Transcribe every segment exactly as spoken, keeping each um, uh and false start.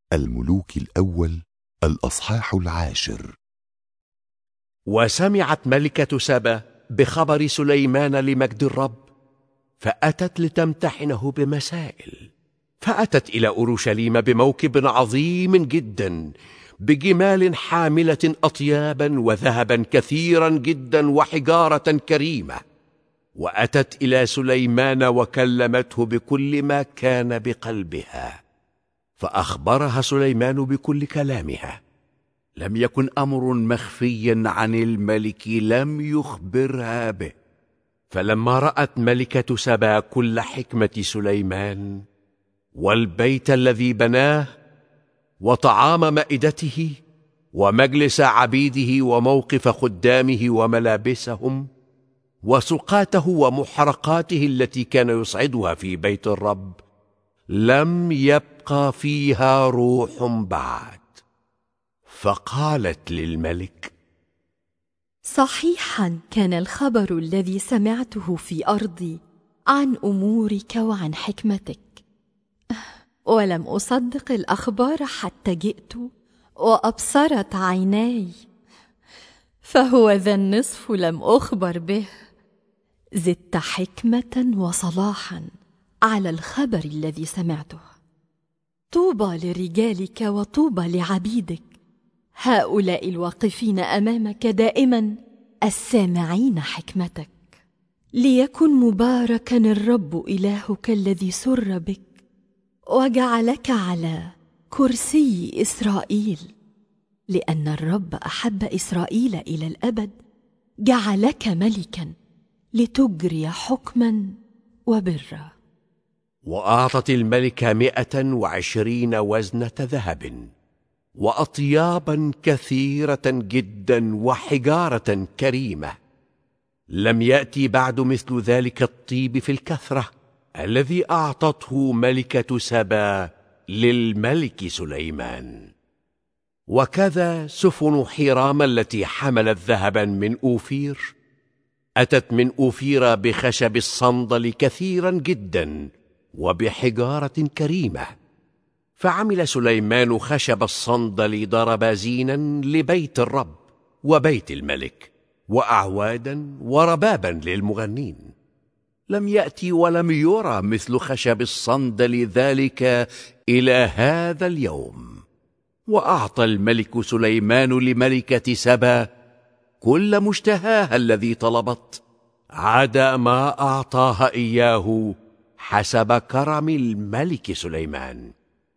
الملوك الأول الأصحاح العاشر. وسمعت ملكة سبا بخبر سليمان لمجد الرب، فأتت لتمتحنه بمسائل. فأتت إلى أورشليم بموكب عظيم جدا، بجمال حاملة أطيابا وذهبا كثيرا جدا وحجارة كريمة. وأتت إلى سليمان وكلمته بكل ما كان بقلبها، فأخبرها سليمان بكل كلامها. لم يكن أمر مخفيا عن الملك لم يخبرها به. فلما رأت ملكة سبا كل حكمة سليمان، والبيت الذي بناه، وطعام مائدته، ومجلس عبيده، وموقف خدامه، وملابسهم، وسقاته، ومحرقاته التي كان يصعدها في بيت الرب، لم يبقى فيها روح بعد. فقالت للملك: صحيحا كان الخبر الذي سمعته في أرضي عن أمورك وعن حكمتك، ولم أصدق الأخبار حتى جئت وأبصرت عيناي. فهو ذا النصف لم أخبر به، زدت حكمة وصلاحا على الخبر الذي سمعته. طوبى لرجالك وطوبى لعبيدك، هؤلاء الواقفين أمامك دائما السامعين حكمتك. ليكن مباركا الرب إلهك الذي سر بك وجعلك على كرسي إسرائيل، لأن الرب أحب إسرائيل إلى الأبد، جعلك ملكا لتجري حكما وبرا. وأعطت الملكة مئة وعشرين وزنة ذهب، وأطيابا كثيرة جدا، وحجارة كريمة. لم يأتي بعد مثل ذلك الطيب في الكثرة الذي أعطته ملكة سبا للملك سليمان. وكذا سفن حيرام التي حملت ذهبا من أوفير، أتت من أوفير بخشب الصندل كثيرا جدا، وبحجارة كريمة. فعمل سليمان خشب الصندل ضربازينا لبيت الرب وبيت الملك، وأعوادا وربابا للمغنين. لم يأتي ولم يرى مثل خشب الصندل ذلك إلى هذا اليوم. وأعطى الملك سليمان لملكة سبا كل مشتهاها الذي طلبت، عدا ما أعطاها إياه حسب كرم الملك سليمان.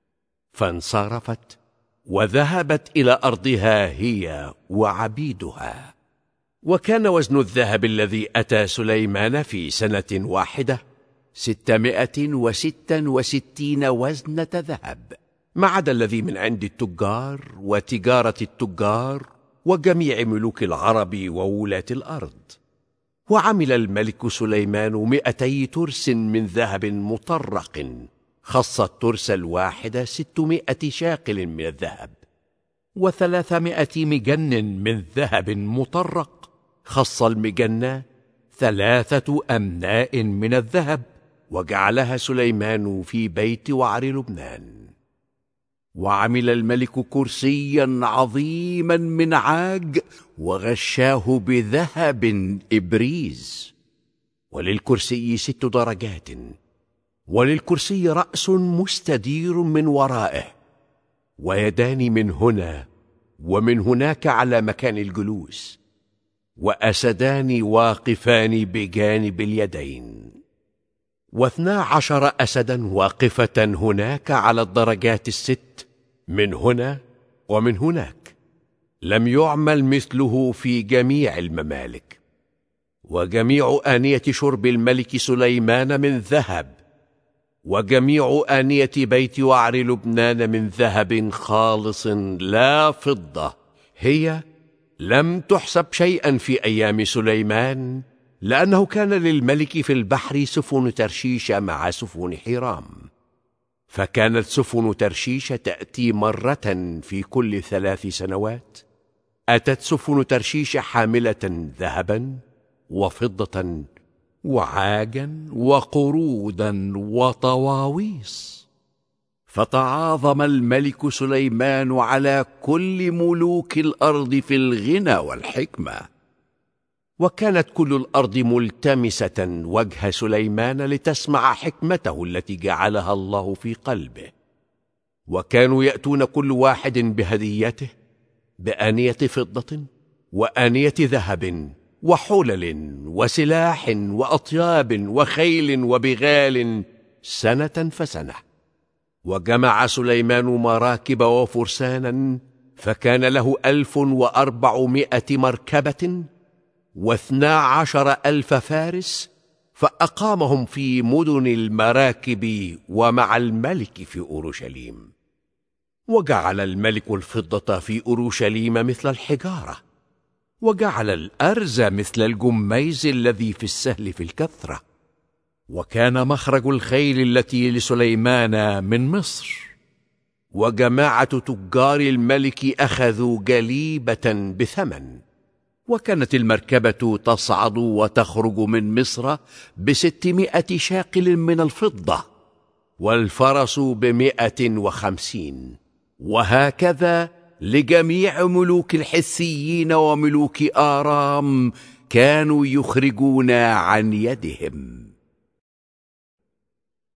فانصرفت وذهبت إلى أرضها هي وعبيدها. وكان وزن الذهب الذي أتى سليمان في سنة واحدة ستمائة وستة وستين وزنة ذهب، ما عدا الذي من عند التجار وتجارة التجار وجميع ملوك العرب وولاة الأرض. وعمل الملك سليمان مئتي ترس من ذهب مطرق، خص الترس الواحد ستمائة شاقل من الذهب، وثلاثمائة مجن من ذهب مطرق، خص المجن ثلاثة أمناء من الذهب، وجعلها سليمان في بيت وعر لبنان. وعمل الملك كرسيا عظيما من عاج، وغشاه بذهب إبريز. وللكرسي ست درجات، وللكرسي رأس مستدير من ورائه، ويدان من هنا ومن هناك على مكان الجلوس، وأسدان واقفان بجانب اليدين، واثنا عشر أسدا واقفة هناك على الدرجات الست من هنا ومن هناك. لم يعمل مثله في جميع الممالك. وجميع آنية شرب الملك سليمان من ذهب، وجميع آنية بيت وعر لبنان من ذهب خالص لا فضة، هي لم تحسب شيئا في أيام سليمان، لأنه كان للملك في البحر سفن ترشيش مع سفن حيرام. فكانت سفن ترشيش تأتي مرة في كل ثلاث سنوات. أتت سفن ترشيش حاملة ذهبا وفضة وعاجا وقرودا وطواويس. فتعاظم الملك سليمان على كل ملوك الأرض في الغنى والحكمة. وكانت كل الأرض ملتمسة وجه سليمان لتسمع حكمته التي جعلها الله في قلبه. وكانوا يأتون كل واحد بهديته، بآنية فضة وآنية ذهب وحلل وسلاح وأطياب وخيل وبغال سنة فسنة. وجمع سليمان مراكب وفرسانا، فكان له ألف وأربعمائة مركبة واثنا عشر ألف فارس، فأقامهم في مدن المراكب ومع الملك في أورشليم. وجعل الملك الفضة في أورشليم مثل الحجارة، وجعل الأرز مثل الجميز الذي في السهل في الكثرة. وكان مخرج الخيل التي لسليمان من مصر. وجماعة تجار الملك أخذوا جليبة بثمن. وكانت المركبة تصعد وتخرج من مصر بستمائة شاقل من الفضة، والفرس بمائة وخمسين. وهكذا لجميع ملوك الحثيين وملوك آرام كانوا يخرجون عن يدهم.